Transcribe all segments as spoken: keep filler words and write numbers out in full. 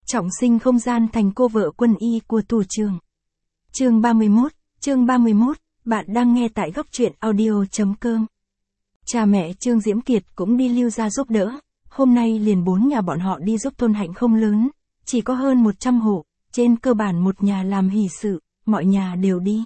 Trọng sinh không gian thành cô vợ quân y của tù trưởng. Chương ba mươi mốt, chương ba mươi mốt, bạn đang nghe tại góc truyện audio.com. Cha mẹ Trương Diễm Kiệt cũng đi lưu ra giúp đỡ, hôm nay liền bốn nhà bọn họ đi giúp thôn Hạnh không lớn, chỉ có hơn một trăm hộ, trên cơ bản một nhà làm hỷ sự, mọi nhà đều đi.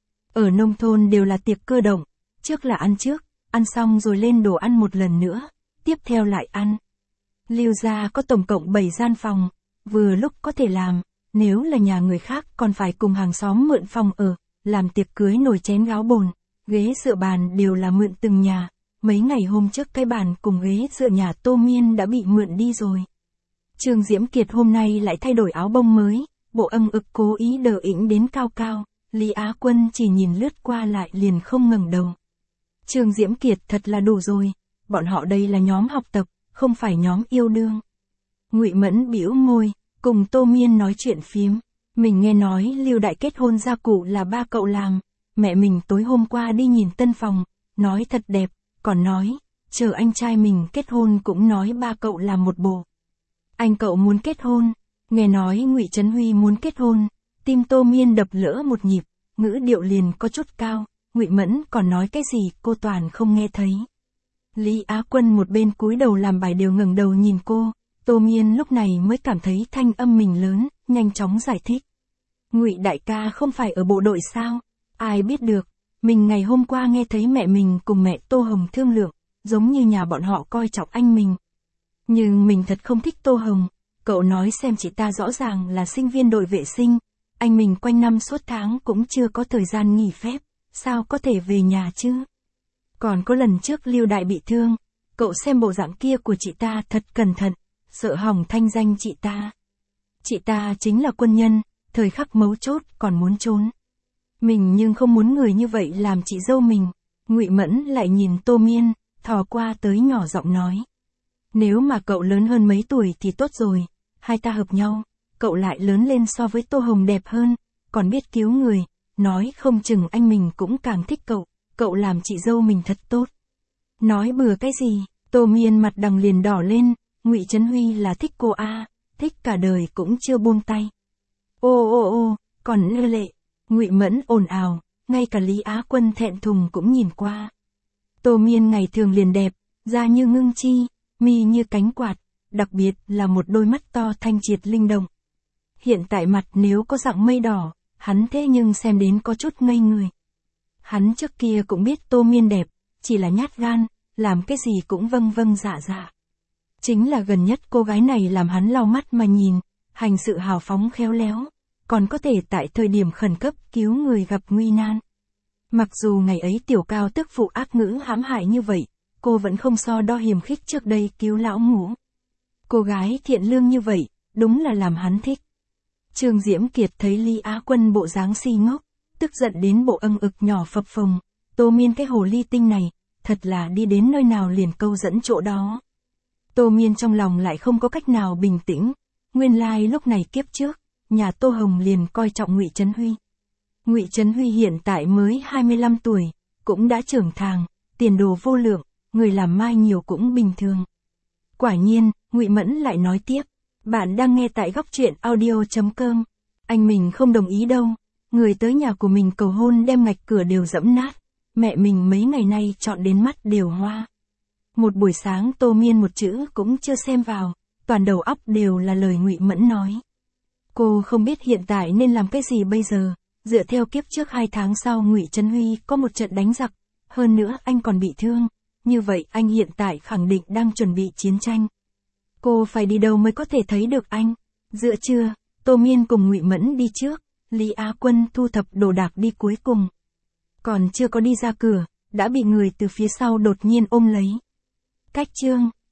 Ở nông thôn đều là tiệc cơ động, trước là ăn trước, ăn xong rồi lên đồ ăn một lần nữa, tiếp theo lại ăn. Lưu gia có tổng cộng bảy gian phòng, vừa lúc có thể làm, nếu là nhà người khác còn phải cùng hàng xóm mượn phòng ở, làm tiệc cưới nồi chén gáo bồn, ghế dựa bàn đều là mượn từng nhà. Mấy ngày hôm trước cái bàn cùng ghế dựa nhà Tô Miên đã bị mượn đi rồi. Trương Diễm Kiệt hôm nay lại thay đổi áo bông mới, bộ âng ực cố ý đờ ĩnh đến cao cao, Lý Á Quân chỉ nhìn lướt qua lại liền không ngẩng đầu. Trương Diễm Kiệt thật là đủ rồi, bọn họ đây là nhóm học tập, không phải nhóm yêu đương. Ngụy Mẫn bĩu môi, cùng Tô Miên nói chuyện phiếm. Mình nghe nói Lưu Đại kết hôn gia cụ là ba cậu làm, mẹ mình tối hôm qua đi nhìn tân phòng, nói thật đẹp, còn nói, chờ anh trai mình kết hôn cũng nói ba cậu làm một bộ. Anh cậu muốn kết hôn, nghe nói Ngụy Trấn Huy muốn kết hôn, tim Tô Miên đập lỡ một nhịp, ngữ điệu liền có chút cao, Ngụy Mẫn còn nói cái gì cô toàn không nghe thấy. Lý Á Quân một bên cúi đầu làm bài đều ngẩng đầu nhìn cô, Tô Miên lúc này mới cảm thấy thanh âm mình lớn, nhanh chóng giải thích. Ngụy đại ca không phải ở bộ đội sao? Ai biết được, mình ngày hôm qua nghe thấy mẹ mình cùng mẹ Tô Hồng thương lượng, giống như nhà bọn họ coi trọng anh mình. Nhưng mình thật không thích Tô Hồng, cậu nói xem chị ta rõ ràng là sinh viên đội vệ sinh, anh mình quanh năm suốt tháng cũng chưa có thời gian nghỉ phép, sao có thể về nhà chứ? Còn có lần trước Lưu Đại bị thương, cậu xem bộ dạng kia của chị ta thật cẩn thận, sợ hỏng thanh danh chị ta. Chị ta chính là quân nhân, thời khắc mấu chốt còn muốn trốn. Mình nhưng không muốn người như vậy làm chị dâu mình. Ngụy Mẫn lại nhìn Tô Miên, thò qua tới nhỏ giọng nói. Nếu mà cậu lớn hơn mấy tuổi thì tốt rồi, hai ta hợp nhau, cậu lại lớn lên so với Tô Hồng đẹp hơn, còn biết cứu người, nói không chừng anh mình cũng càng thích cậu, cậu làm chị dâu mình thật tốt. Nói bừa cái gì, Tô Miên mặt đằng liền đỏ lên, Ngụy Trấn Huy là thích cô a, thích cả đời cũng chưa buông tay. Ô ô ô, còn lơ lệ, Ngụy Mẫn ồn ào, ngay cả Lý Á Quân thẹn thùng cũng nhìn qua. Tô Miên ngày thường liền đẹp, da như ngưng chi, mi như cánh quạt, đặc biệt là một đôi mắt to thanh triệt linh động. Hiện tại mặt nếu có dạng mây đỏ, hắn thế nhưng xem đến có chút ngây người. Hắn trước kia cũng biết Tô Miên đẹp, chỉ là nhát gan, làm cái gì cũng vâng vâng dạ dạ. Chính là gần nhất cô gái này làm hắn lau mắt mà nhìn, hành sự hào phóng khéo léo, còn có thể tại thời điểm khẩn cấp cứu người gặp nguy nan. Mặc dù ngày ấy tiểu cao tức phụ ác ngữ hãm hại như vậy, cô vẫn không so đo hiềm khích trước đây cứu lão ngũ. Cô gái thiện lương như vậy, đúng là làm hắn thích. Trương Diễm Kiệt thấy Lý Á Quân bộ dáng si ngốc, tức giận đến bộ âng ực nhỏ phập phồng, Tô Miên cái hồ ly tinh này, thật là đi đến nơi nào liền câu dẫn chỗ đó. Tô Miên trong lòng lại không có cách nào bình tĩnh, nguyên lai like lúc này kiếp trước, nhà Tô Hồng liền coi trọng Ngụy Trấn Huy. Ngụy Trấn Huy hiện tại mới hai mươi lăm tuổi, cũng đã trưởng thành, tiền đồ vô lượng, người làm mai nhiều cũng bình thường. Quả nhiên, Ngụy Mẫn lại nói tiếp, bạn đang nghe tại góc truyện audio.com, anh mình không đồng ý đâu, người tới nhà của mình cầu hôn đem ngạch cửa đều dẫm nát, mẹ mình mấy ngày nay chọn đến mắt đều hoa. Một buổi sáng Tô Miên một chữ cũng chưa xem vào, toàn đầu óc đều là lời Ngụy Mẫn nói. Cô không biết hiện tại nên làm cái gì bây giờ, dựa theo kiếp trước hai tháng sau Ngụy Trấn Huy có một trận đánh giặc, hơn nữa anh còn bị thương, như vậy anh hiện tại khẳng định đang chuẩn bị chiến tranh. Cô phải đi đâu mới có thể thấy được anh? Giữa trưa, Tô Miên cùng Ngụy Mẫn đi trước, Lý Á Quân thu thập đồ đạc đi cuối cùng. Còn chưa có đi ra cửa, đã bị người từ phía sau đột nhiên ôm lấy. Cách chương,